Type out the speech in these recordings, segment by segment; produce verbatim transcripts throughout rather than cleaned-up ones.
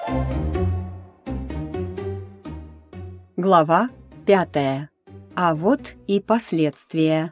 Глава пятая. А вот и последствия.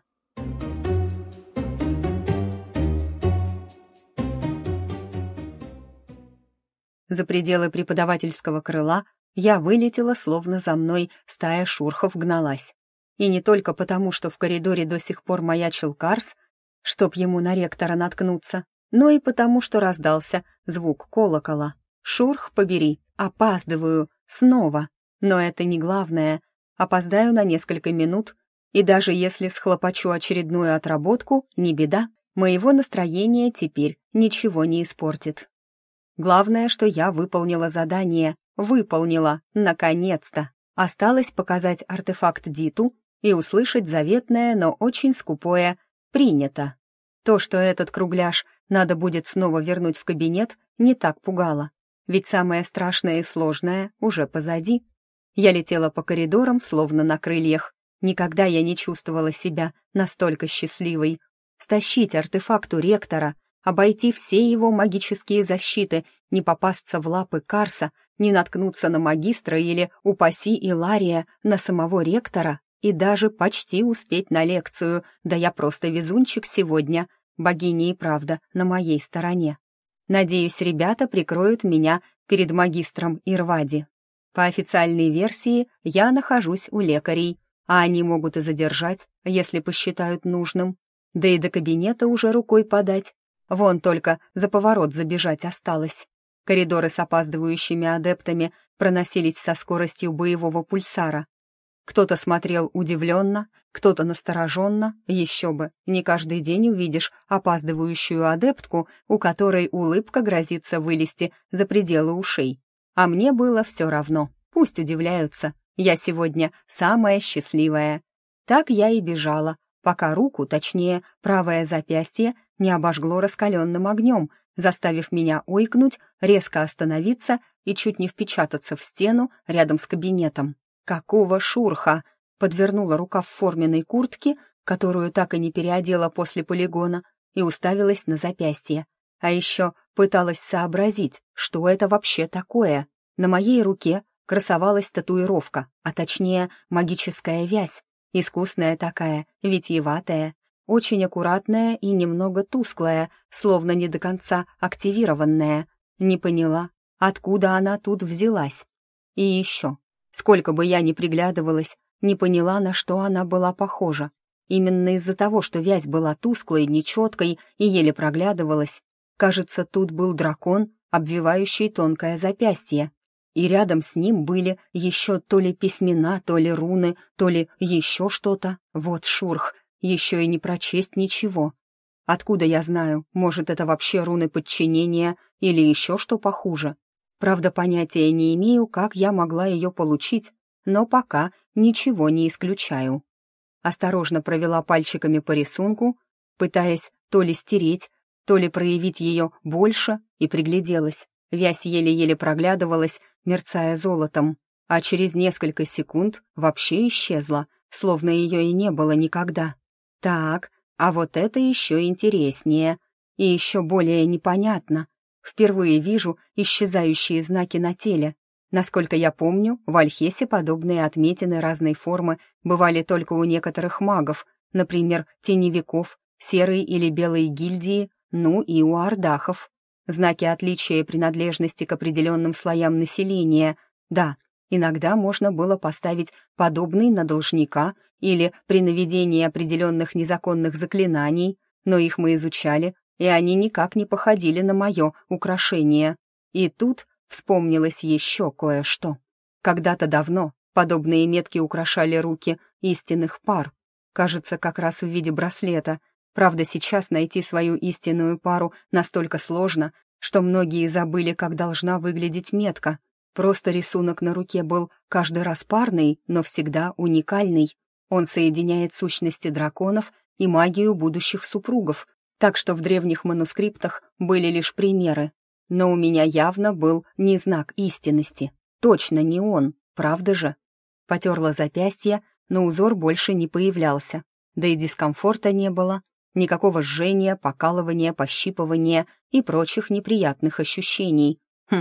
За пределы преподавательского крыла я вылетела, словно за мной стая шурхов гналась. И не только потому, что в коридоре до сих пор маячил Карс, чтоб ему на ректора наткнуться, но и потому, что раздался звук колокола. Шурх побери, опаздываю, снова. Но это не главное. Опоздаю на несколько минут, и даже если схлопочу очередную отработку, не беда, моего настроения теперь ничего не испортит. Главное, что я выполнила задание, выполнила, наконец-то. Осталось показать артефакт Диту и услышать заветное, но очень скупое «принято». То, что этот кругляш надо будет снова вернуть в кабинет, не так пугало, ведь самое страшное и сложное уже позади. Я летела по коридорам, словно на крыльях. Никогда я не чувствовала себя настолько счастливой. Стащить артефакт у ректора, обойти все его магические защиты, не попасться в лапы Карса, не наткнуться на магистра или, упаси Илария, на самого ректора и даже почти успеть на лекцию. Да я просто везунчик сегодня. Богиня и правда на моей стороне. Надеюсь, ребята прикроют меня перед магистром Ирвади. По официальной версии, я нахожусь у лекарей, а они могут и задержать, если посчитают нужным. Да и до кабинета уже рукой подать. Вон только за поворот забежать осталось. Коридоры с опаздывающими адептами проносились со скоростью боевого пульсара. Кто-то смотрел удивленно, кто-то настороженно, еще бы, не каждый день увидишь опаздывающую адептку, у которой улыбка грозится вылезти за пределы ушей. А мне было все равно, пусть удивляются, я сегодня самая счастливая. Так я и бежала, пока руку, точнее, правое запястье, не обожгло раскаленным огнем, заставив меня ойкнуть, резко остановиться и чуть не впечататься в стену рядом с кабинетом. «Какого шурха?» — подвернула рука в форменной куртке, которую так и не переодела после полигона, и уставилась на запястье. А еще пыталась сообразить, что это вообще такое. На моей руке красовалась татуировка, а точнее магическая вязь. Искусная такая, витиеватая, очень аккуратная и немного тусклая, словно не до конца активированная. Не поняла, откуда она тут взялась. И еще, сколько бы я ни приглядывалась, не поняла, на что она была похожа. Именно из-за того, что вязь была тусклой, нечеткой и еле проглядывалась, кажется, тут был дракон, обвивающий тонкое запястье. И рядом с ним были еще то ли письмена, то ли руны, то ли еще что-то. Вот шурх, еще и не прочесть ничего. Откуда я знаю, может, это вообще руны подчинения или еще что похуже? Правда, понятия не имею, как я могла ее получить, но пока ничего не исключаю. Осторожно провела пальчиками по рисунку, пытаясь то ли стереть, то ли проявить ее больше, и пригляделась. Вязь еле-еле проглядывалась, мерцая золотом, а через несколько секунд вообще исчезла, словно ее и не было никогда. Так, а вот это еще интереснее и еще более непонятно. Впервые вижу исчезающие знаки на теле. Насколько я помню, в Альхесе подобные отметины разной формы бывали только у некоторых магов, например, теневиков, серой или белой гильдии, ну и у ардахов. Знаки отличия и принадлежности к определенным слоям населения. Да, иногда можно было поставить подобный на должника или при наведении определенных незаконных заклинаний, но их мы изучали, и они никак не походили на мое украшение. И тут вспомнилось еще кое-что. Когда-то давно подобные метки украшали руки истинных пар. Кажется, как раз в виде браслета. Правда, сейчас найти свою истинную пару настолько сложно, что многие забыли, как должна выглядеть метка. Просто рисунок на руке был каждый раз парный, но всегда уникальный. Он соединяет сущности драконов и магию будущих супругов, так что в древних манускриптах были лишь примеры. Но у меня явно был не знак истинности. Точно не он, правда же? Потерла запястье, но узор больше не появлялся. Да и дискомфорта не было. Никакого жжения, покалывания, пощипывания и прочих неприятных ощущений. Хм,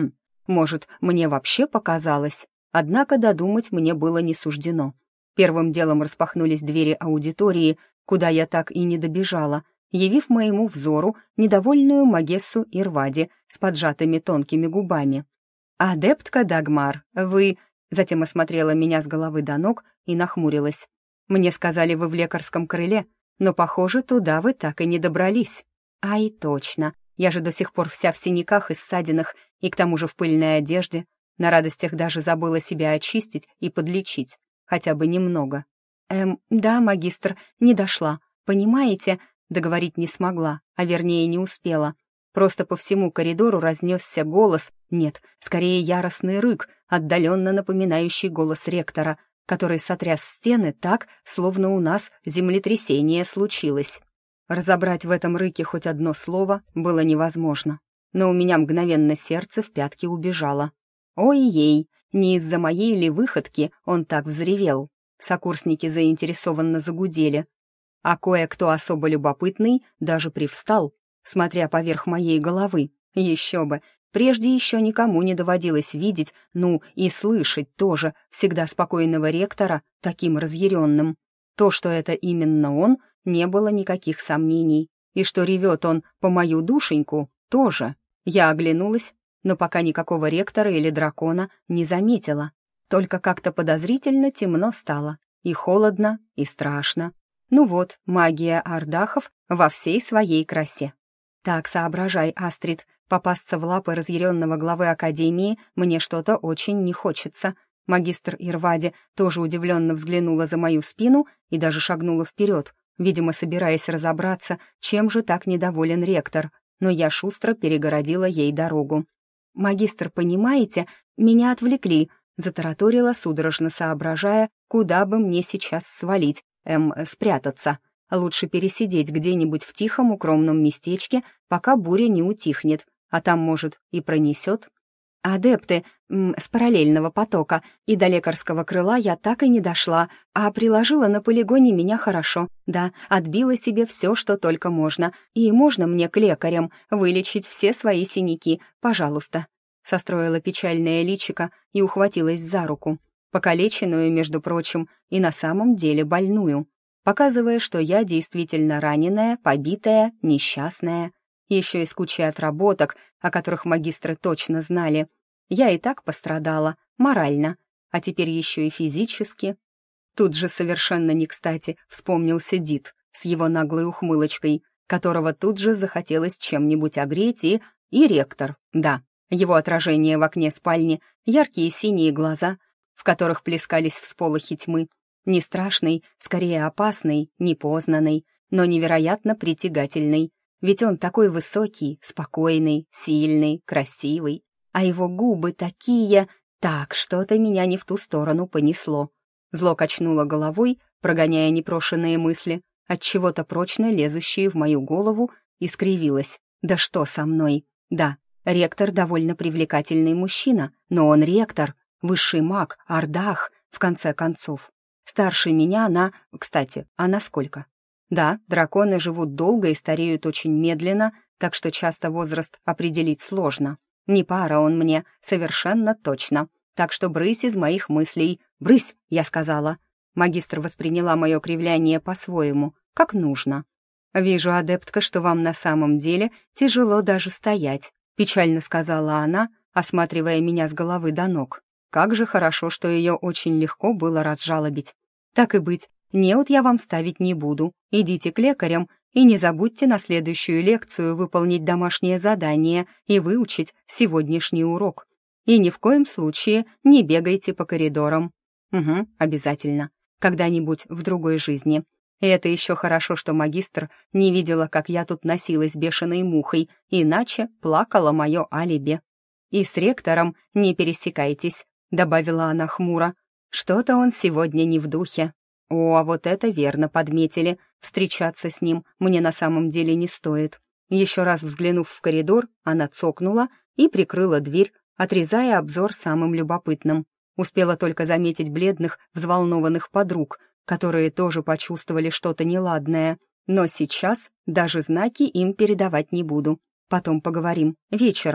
Может, мне вообще показалось? Однако додумать мне было не суждено. Первым делом распахнулись двери аудитории, куда я так и не добежала, явив моему взору недовольную Магессу Ирвади с поджатыми тонкими губами. «Адептка Дагмар, вы...» Затем осмотрела меня с головы до ног и нахмурилась. «Мне сказали, вы в лекарском крыле, но, похоже, туда вы так и не добрались». «Ай, точно, я же до сих пор вся в синяках и ссадинах, и к тому же в пыльной одежде. На радостях даже забыла себя очистить и подлечить, хотя бы немного». «Эм, да, магистр, не дошла. Понимаете?» Договорить не смогла, а вернее не успела. Просто по всему коридору разнесся голос, нет, скорее яростный рык, отдаленно напоминающий голос ректора, который сотряс стены так, словно у нас землетрясение случилось. Разобрать в этом рыке хоть одно слово было невозможно, но у меня мгновенно сердце в пятки убежало. Ой-ей, не из-за моей ли выходки он так взревел? Сокурсники заинтересованно загудели, а кое-кто особо любопытный даже привстал, смотря поверх моей головы. Еще бы, прежде еще никому не доводилось видеть, ну и слышать тоже, всегда спокойного ректора таким разъяренным. То, что это именно он, не было никаких сомнений. И что ревет он по мою душеньку, тоже. Я оглянулась, но пока никакого ректора или дракона не заметила. Только как-то подозрительно темно стало. И холодно, и страшно. Ну вот, магия ардахов во всей своей красе. Так, соображай, Астрид, попасться в лапы разъяренного главы Академии мне что-то очень не хочется. Магистр Ирвади тоже удивленно взглянула за мою спину и даже шагнула вперед, видимо, собираясь разобраться, чем же так недоволен ректор, но я шустро перегородила ей дорогу. «Магистр, понимаете, меня отвлекли», — затараторила, судорожно соображая, куда бы мне сейчас свалить, эм, спрятаться. Лучше пересидеть где-нибудь в тихом укромном местечке, пока буря не утихнет, а там, может, и пронесет. Адепты м, с параллельного потока, и до лекарского крыла я так и не дошла, а приложила на полигоне меня хорошо, да, отбила себе все, что только можно, и можно мне к лекарям вылечить все свои синяки, пожалуйста. Состроила печальное личико и ухватилась за руку, покалеченную, между прочим, и на самом деле больную, показывая, что я действительно раненая, побитая, несчастная, еще и с кучей отработок, о которых магистры точно знали. Я и так пострадала, морально, а теперь еще и физически. Тут же совершенно не кстати вспомнился Дид с его наглой ухмылочкой, которого тут же захотелось чем-нибудь огреть, и... и ректор, да, его отражение в окне спальни, яркие синие глаза, в которых плескались всполохи тьмы, не страшный, скорее опасный, непознанный, но невероятно притягательный. Ведь он такой высокий, спокойный, сильный, красивый, а его губы такие... Так, что-то меня не в ту сторону понесло. Зло качнуло головой, прогоняя непрошенные мысли, отчего-то прочно лезущие в мою голову, и скривилась. Да что со мной? Да, ректор довольно привлекательный мужчина, но он ректор, высший маг, ардах, в конце концов. Старше меня на... Кстати, а на сколько? Да, драконы живут долго и стареют очень медленно, так что часто возраст определить сложно. Не пара он мне, совершенно точно. Так что брысь из моих мыслей. «Брысь!» — я сказала. Магистр восприняла мое кривляние по-своему, как нужно. «Вижу, адептка, что вам на самом деле тяжело даже стоять», — печально сказала она, осматривая меня с головы до ног. Как же хорошо, что ее очень легко было разжалобить. Так и быть, неуд я вам ставить не буду. Идите к лекарям и не забудьте на следующую лекцию выполнить домашнее задание и выучить сегодняшний урок. И ни в коем случае не бегайте по коридорам. Угу, обязательно. Когда-нибудь в другой жизни. И это еще хорошо, что магистр не видела, как я тут носилась бешеной мухой, иначе плакало мое алиби. И с ректором не пересекайтесь, добавила она хмуро. Что-то он сегодня не в духе. О, а вот это верно подметили. Встречаться с ним мне на самом деле не стоит. Еще раз взглянув в коридор, она цокнула и прикрыла дверь, отрезая обзор самым любопытным. Успела только заметить бледных, взволнованных подруг, которые тоже почувствовали что-то неладное. Но сейчас даже знаки им передавать не буду. Потом поговорим, вечером.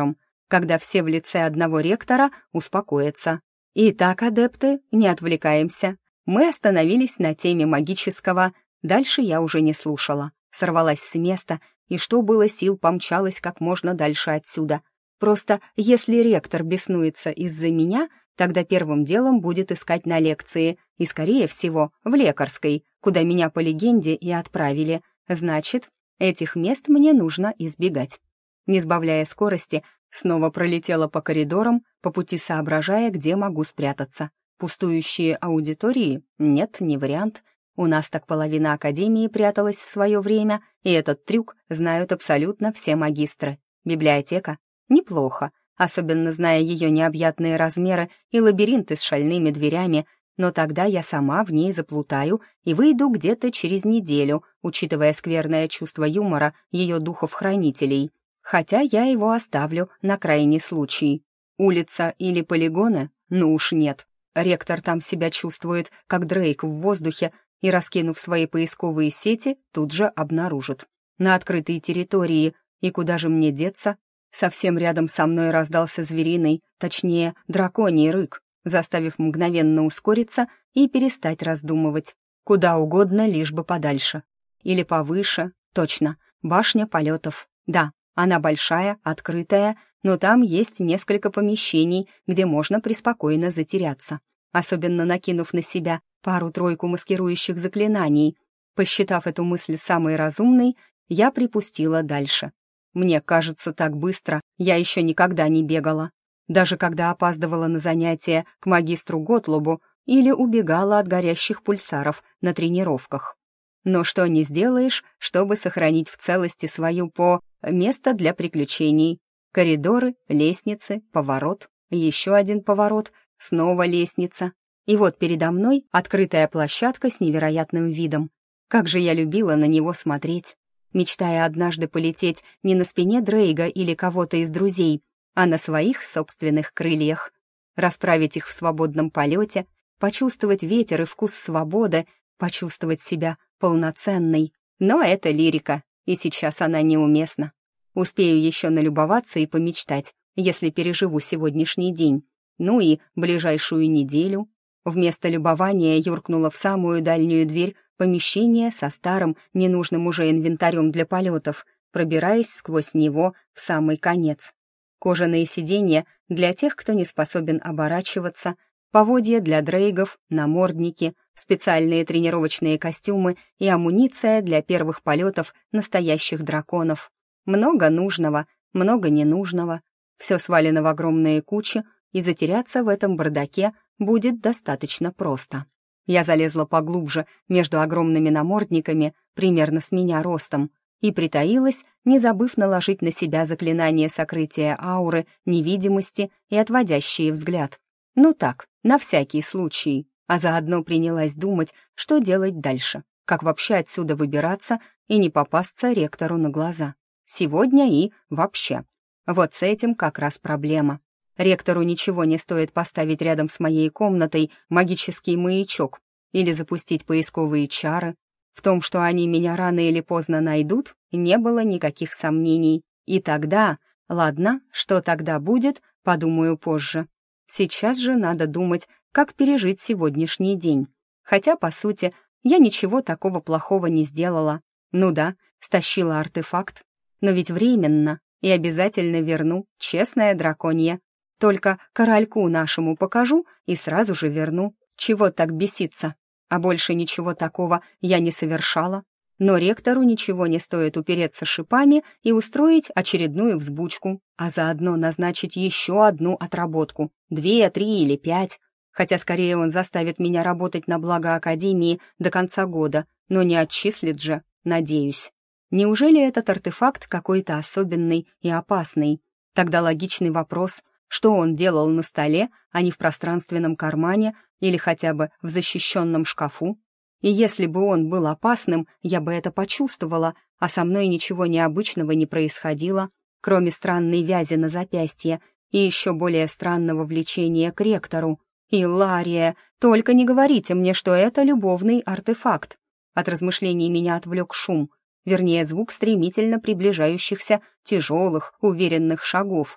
когда все в лице одного ректора успокоятся. Итак, адепты, не отвлекаемся. Мы остановились на теме магического. Дальше я уже не слушала. Сорвалась с места и, что было сил, помчалась как можно дальше отсюда. Просто если ректор беснуется из-за меня, тогда первым делом будет искать на лекции, и, скорее всего, в лекарской, куда меня по легенде и отправили. Значит, этих мест мне нужно избегать. Не сбавляя скорости, снова пролетела по коридорам, по пути соображая, где могу спрятаться. Пустующие аудитории? Нет, не вариант. У нас так половина академии пряталась в свое время, и этот трюк знают абсолютно все магистры. Библиотека? Неплохо, особенно зная ее необъятные размеры и лабиринты с шальными дверями, но тогда я сама в ней заплутаю и выйду где-то через неделю, учитывая скверное чувство юмора ее духов-хранителей. Хотя я его оставлю на крайний случай. Улица или полигоны? Ну уж нет. Ректор там себя чувствует, как Дрейк в воздухе, и, раскинув свои поисковые сети, тут же обнаружит. На открытой территории, и куда же мне деться? Совсем рядом со мной раздался звериный, точнее, драконий рык, заставив мгновенно ускориться и перестать раздумывать. Куда угодно, лишь бы подальше. Или повыше, точно, башня полетов. Да, она большая, открытая, но там есть несколько помещений, где можно преспокойно затеряться, особенно накинув на себя пару-тройку маскирующих заклинаний. Посчитав эту мысль самой разумной, я припустила дальше. Мне кажется, так быстро я еще никогда не бегала. Даже когда опаздывала на занятия к магистру Готлобу или убегала от горящих пульсаров на тренировках. Но что не сделаешь, чтобы сохранить в целости свою по... место для приключений. Коридоры, лестницы, поворот, еще один поворот, снова лестница. И вот передо мной открытая площадка с невероятным видом. Как же я любила на него смотреть, мечтая однажды полететь не на спине Дрейга или кого-то из друзей, а на своих собственных крыльях, расправить их в свободном полете, почувствовать ветер и вкус свободы, почувствовать себя полноценной. Но это лирика, и сейчас она неуместна. Успею еще налюбоваться и помечтать, если переживу сегодняшний день. Ну и ближайшую неделю. Вместо любования юркнула в самую дальнюю дверь помещения со старым, ненужным уже инвентарем для полетов, пробираясь сквозь него в самый конец. Кожаные сиденья для тех, кто не способен оборачиваться, поводья для дрейгов, намордники, специальные тренировочные костюмы и амуниция для первых полетов настоящих драконов. Много нужного, много ненужного. Все свалено в огромные кучи, и затеряться в этом бардаке будет достаточно просто. Я залезла поглубже между огромными намордниками, примерно с меня ростом, и притаилась, не забыв наложить на себя заклинание сокрытия ауры, невидимости и отводящие взгляд. Ну так, на всякий случай. А заодно принялась думать, что делать дальше, как вообще отсюда выбираться и не попасться ректору на глаза. Сегодня и вообще. Вот с этим как раз проблема. Ректору ничего не стоит поставить рядом с моей комнатой магический маячок или запустить поисковые чары. В том, что они меня рано или поздно найдут, не было никаких сомнений. И тогда, ладно, что тогда будет, подумаю позже. Сейчас же надо думать, как пережить сегодняшний день. Хотя, по сути, я ничего такого плохого не сделала. Ну да, стащила артефакт, но ведь временно, и обязательно верну, честная драконья. Только корольку нашему покажу и сразу же верну. Чего так беситься? А больше ничего такого я не совершала. Но ректору ничего не стоит упереться шипами и устроить очередную взбучку, а заодно назначить еще одну отработку, две, три или пять. Хотя скорее он заставит меня работать на благо Академии до конца года, но не отчислит же, надеюсь. Неужели этот артефакт какой-то особенный и опасный? Тогда логичный вопрос, что он делал на столе, а не в пространственном кармане или хотя бы в защищенном шкафу? И если бы он был опасным, я бы это почувствовала, а со мной ничего необычного не происходило, кроме странной вязи на запястье и еще более странного влечения к ректору. «Илария, только не говорите мне, что это любовный артефакт!» От размышлений меня отвлек шум, вернее, звук стремительно приближающихся тяжелых, уверенных шагов.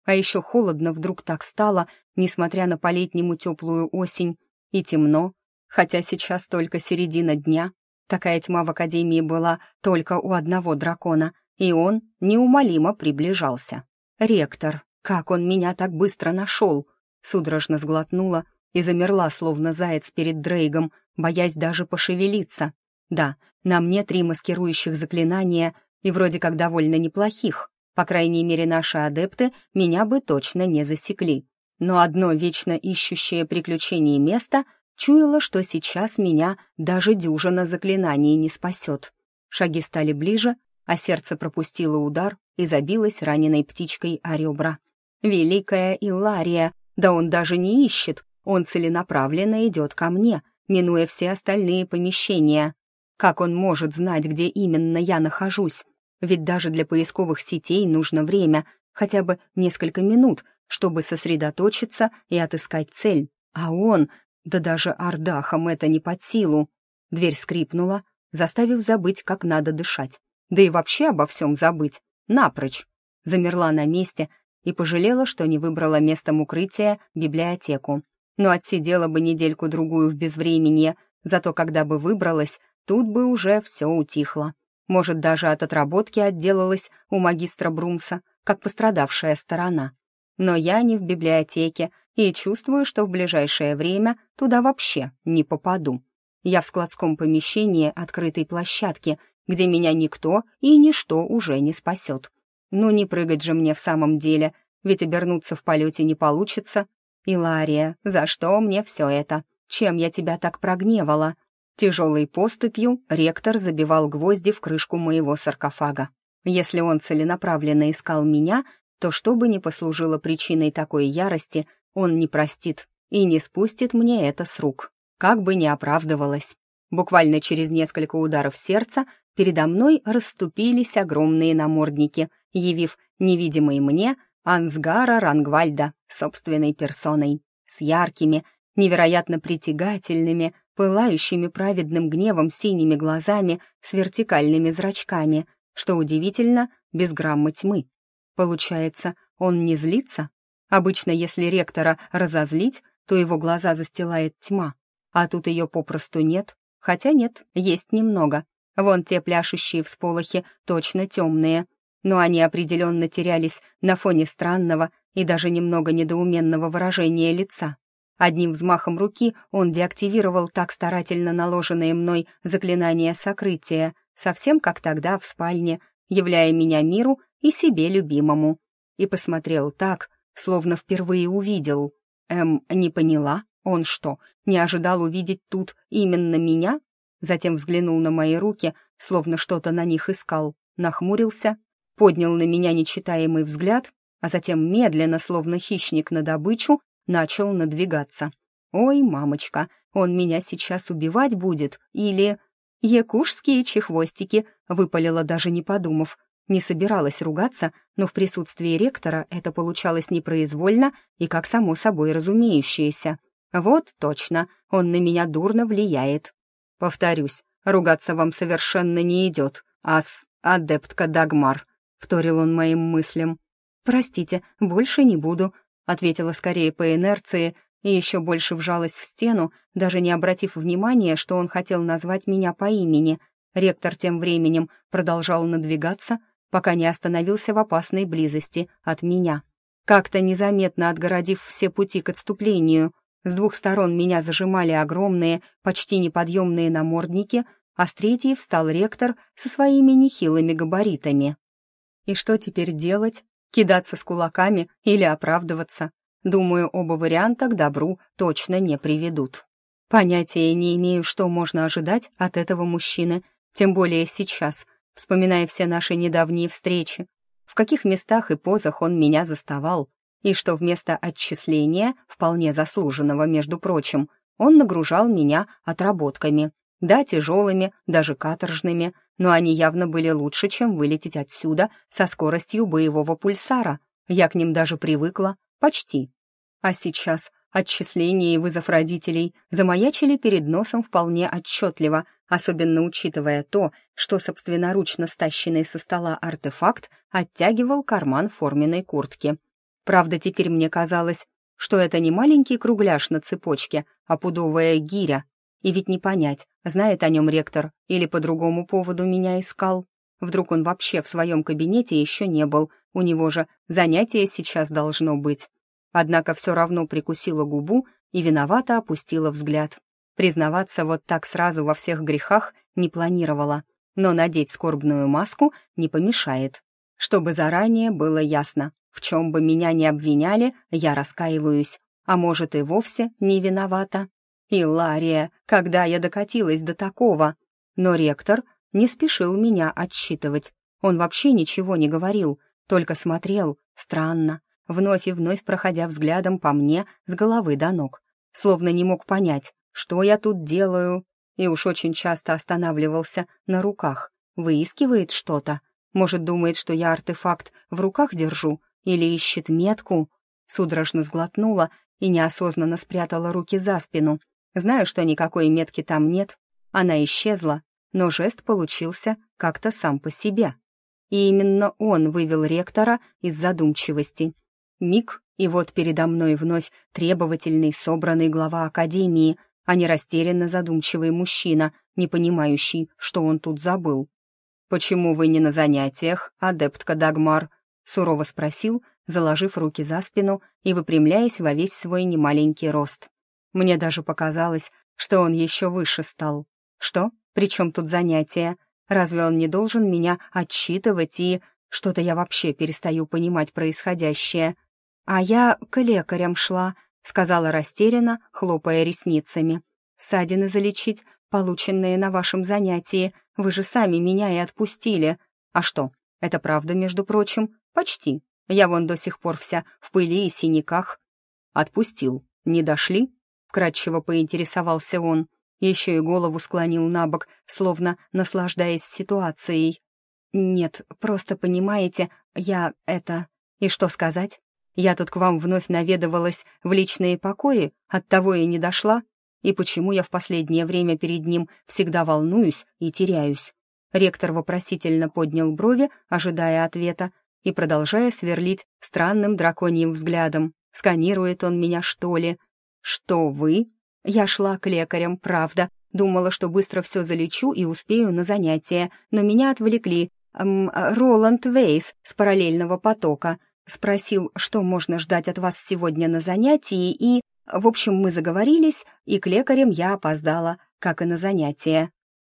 А еще холодно вдруг так стало, несмотря на по-летнему теплую осень, и темно, хотя сейчас только середина дня. Такая тьма в Академии была только у одного дракона, и он неумолимо приближался. «Ректор, как он меня так быстро нашел?» Судорожно сглотнула и замерла, словно заяц перед Дрейгом, боясь даже пошевелиться. Да, на мне три маскирующих заклинания, и вроде как довольно неплохих. По крайней мере, наши адепты меня бы точно не засекли. Но одно вечно ищущее приключений место чуяло, что сейчас меня даже дюжина заклинаний не спасет. Шаги стали ближе, а сердце пропустило удар и забилось раненой птичкой о ребра. «Великая Иллария! Да он даже не ищет, он целенаправленно идет ко мне, минуя все остальные помещения. Как он может знать, где именно я нахожусь? Ведь даже для поисковых сетей нужно время, хотя бы несколько минут, чтобы сосредоточиться и отыскать цель. А он, да даже ардахам это не под силу». Дверь скрипнула, заставив забыть, как надо дышать. Да и вообще обо всем забыть. Напрочь. Замерла на месте и пожалела, что не выбрала местом укрытия библиотеку. Но отсидела бы недельку-другую в безвременье, зато когда бы выбралась, тут бы уже все утихло. Может, даже от отработки отделалась у магистра Брумса, как пострадавшая сторона. Но я не в библиотеке и чувствую, что в ближайшее время туда вообще не попаду. Я в складском помещении открытой площадки, где меня никто и ничто уже не спасет. Ну не прыгать же мне в самом деле, ведь обернуться в полете не получится. «Иллария, за что мне все это? Чем я тебя так прогневала?» Тяжелой поступью ректор забивал гвозди в крышку моего саркофага. Если он целенаправленно искал меня, то что бы ни послужило причиной такой ярости, он не простит и не спустит мне это с рук, как бы ни оправдывалась. Буквально через несколько ударов сердца передо мной расступились огромные намордники, явив невидимый мне Ансгара Рангвальда собственной персоной, с яркими, невероятно притягательными, пылающими праведным гневом синими глазами с вертикальными зрачками, что удивительно, без грамма тьмы. Получается, он не злится? Обычно, если ректора разозлить, то его глаза застилает тьма, а тут ее попросту нет, хотя нет, есть немного. Вон те пляшущие всполохи точно темные, но они определенно терялись на фоне странного и даже немного недоуменного выражения лица. Одним взмахом руки он деактивировал так старательно наложенные мной заклинания сокрытия, совсем как тогда в спальне, являя меня миру и себе любимому. И посмотрел так, словно впервые увидел. Эм, не поняла, он что, не ожидал увидеть тут именно меня? Затем взглянул на мои руки, словно что-то на них искал, нахмурился, поднял на меня нечитаемый взгляд, а затем медленно, словно хищник на добычу, начал надвигаться. «Ой, мамочка, он меня сейчас убивать будет, или...» «Якушские чехвостики», — выпалила, даже не подумав. Не собиралась ругаться, но в присутствии ректора это получалось непроизвольно и как само собой разумеющееся. «Вот точно, он на меня дурно влияет». «Повторюсь, ругаться вам совершенно не идет, ас, адептка Дагмар», — вторил он моим мыслям. «Простите, больше не буду», — ответила скорее по инерции и еще больше вжалась в стену, даже не обратив внимания, что он хотел назвать меня по имени. Ректор тем временем продолжал надвигаться, пока не остановился в опасной близости от меня, как-то незаметно отгородив все пути к отступлению. С двух сторон меня зажимали огромные, почти неподъемные намордники, а с третьей встал ректор со своими нехилыми габаритами. И что теперь делать? Кидаться с кулаками или оправдываться? Думаю, оба варианта к добру точно не приведут. Понятия не имею, что можно ожидать от этого мужчины, тем более сейчас, вспоминая все наши недавние встречи, в каких местах и позах он меня заставал, и что вместо отчисления, вполне заслуженного, между прочим, он нагружал меня отработками. Да, тяжелыми, даже каторжными, но они явно были лучше, чем вылететь отсюда со скоростью боевого пульсара. Я к ним даже привыкла, почти. А сейчас отчисления и вызов родителей замаячили перед носом вполне отчетливо, особенно учитывая то, что собственноручно стащенный со стола артефакт оттягивал карман форменной куртки. Правда, теперь мне казалось, что это не маленький кругляш на цепочке, а пудовая гиря. И ведь не понять, знает о нем ректор или по другому поводу меня искал. Вдруг он вообще в своем кабинете еще не был, у него же занятие сейчас должно быть. Однако все равно прикусила губу и виновато опустила взгляд. Признаваться вот так сразу во всех грехах не планировала, но надеть скорбную маску не помешает. Чтобы заранее было ясно, в чем бы меня ни обвиняли, я раскаиваюсь, а может и вовсе не виновата. Илария, когда я докатилась до такого? Но ректор не спешил меня отчитывать. Он вообще ничего не говорил, только смотрел, странно, вновь и вновь проходя взглядом по мне с головы до ног, словно не мог понять, что я тут делаю, и уж очень часто останавливался на руках, выискивает что-то. Может, думает, что я артефакт в руках держу или ищет метку? Судорожно сглотнула и неосознанно спрятала руки за спину. Знаю, что никакой метки там нет, она исчезла, но жест получился как-то сам по себе. И именно он вывел ректора из задумчивости. Миг, и вот передо мной вновь требовательный, собранный глава академии, а не растерянно задумчивый мужчина, не понимающий, что он тут забыл. «Почему вы не на занятиях, адептка Дагмар?» — сурово спросил, заложив руки за спину и выпрямляясь во весь свой немаленький рост. Мне даже показалось, что он еще выше стал. Что? При чем тут занятия? Разве он не должен меня отчитывать и... Что-то я вообще перестаю понимать происходящее. «А я к лекарям шла», — сказала растерянно, хлопая ресницами. «Ссадины залечить, полученные на вашем занятии. Вы же сами меня и отпустили. А что, это правда, между прочим? Почти. Я вон до сих пор вся в пыли и синяках». «Отпустил. Не дошли?» — вкратчиво поинтересовался он. Еще и голову склонил на бок, словно наслаждаясь ситуацией. «Нет, просто понимаете, я это... И что сказать? Я тут к вам вновь наведывалась в личные покои, оттого и не дошла. И почему я в последнее время перед ним всегда волнуюсь и теряюсь?» Ректор вопросительно поднял брови, ожидая ответа, и продолжая сверлить странным драконьим взглядом. Сканирует он меня, что ли? «Что вы?» Я шла к лекарям, правда. Думала, что быстро все залечу и успею на занятия, но меня отвлекли. Эм, Роланд Вейс с параллельного потока. Спросил, что можно ждать от вас сегодня на занятии, и... В общем, мы заговорились, и к лекарям я опоздала, как и на занятия.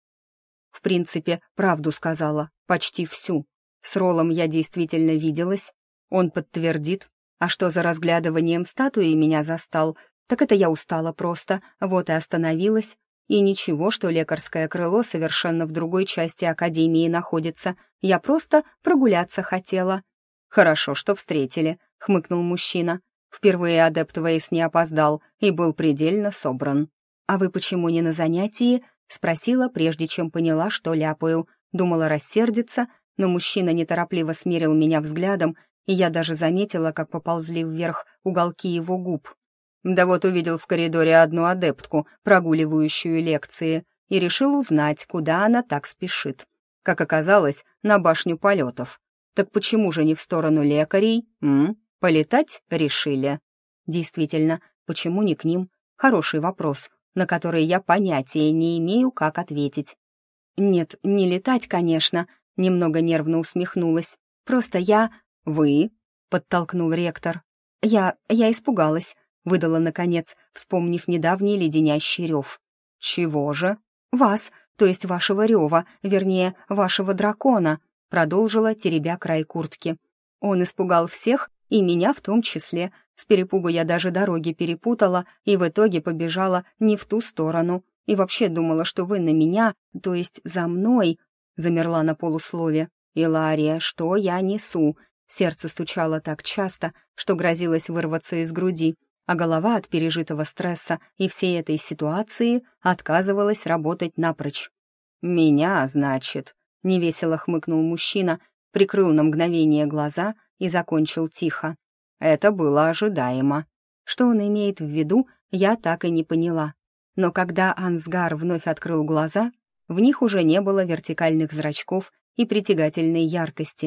В принципе, правду сказала, почти всю. С Роллом я действительно виделась, он подтвердит. А что за разглядыванием статуи меня застал, так это я устала просто, вот и остановилась. И ничего, что лекарское крыло совершенно в другой части академии находится, я просто прогуляться хотела. «Хорошо, что встретили», — хмыкнул мужчина. Впервые адепт Вейс не опоздал и был предельно собран. «А вы почему не на занятии?» — спросила, прежде чем поняла, что ляпаю. Думала рассердиться, но мужчина неторопливо смерил меня взглядом, и я даже заметила, как поползли вверх уголки его губ. «Да вот увидел в коридоре одну адептку, прогуливающую лекции, и решил узнать, куда она так спешит. Как оказалось, на башню полетов. Так почему же не в сторону лекарей? М? Полетать решили?» Действительно, почему не к ним? Хороший вопрос, на который я понятия не имею, как ответить. «Нет, не летать, конечно», — немного нервно усмехнулась. «Просто я...» «Вы?» — подтолкнул ректор. «Я... я испугалась», — выдала, наконец, вспомнив недавний леденящий рев. «Чего же?» «Вас, то есть вашего рева, вернее, вашего дракона», — продолжила, теребя край куртки. «Он испугал всех, и меня в том числе. С перепугу я даже дороги перепутала и в итоге побежала не в ту сторону. И вообще думала, что вы на меня, то есть за мной», — замерла на полуслове. «Илария, что я несу?» Сердце стучало так часто, что грозилось вырваться из груди, а голова от пережитого стресса и всей этой ситуации отказывалась работать напрочь. «Меня, значит?» — невесело хмыкнул мужчина, прикрыл на мгновение глаза и закончил тихо. Это было ожидаемо. Что он имеет в виду, я так и не поняла. Но когда Ансгар вновь открыл глаза, в них уже не было вертикальных зрачков и притягательной яркости.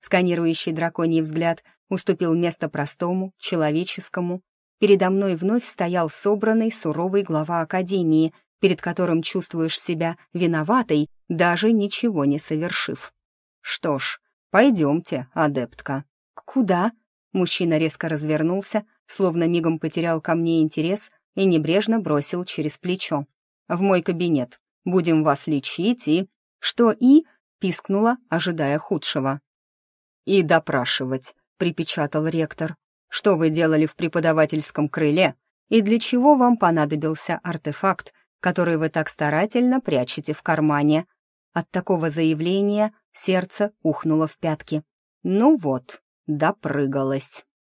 Сканирующий драконий взгляд уступил место простому, человеческому. Передо мной вновь стоял собранный, суровый глава Академии, перед которым чувствуешь себя виноватой, даже ничего не совершив. «Что ж, пойдемте, адептка». «Куда?» Мужчина резко развернулся, словно мигом потерял ко мне интерес и небрежно бросил через плечо. «В мой кабинет. Будем вас лечить и...» «Что и?» — пискнула, ожидая худшего. «И допрашивать», — припечатал ректор. «Что вы делали в преподавательском крыле и для чего вам понадобился артефакт, который вы так старательно прячете в кармане?» От такого заявления сердце ухнуло в пятки. «Ну вот, допрыгалась».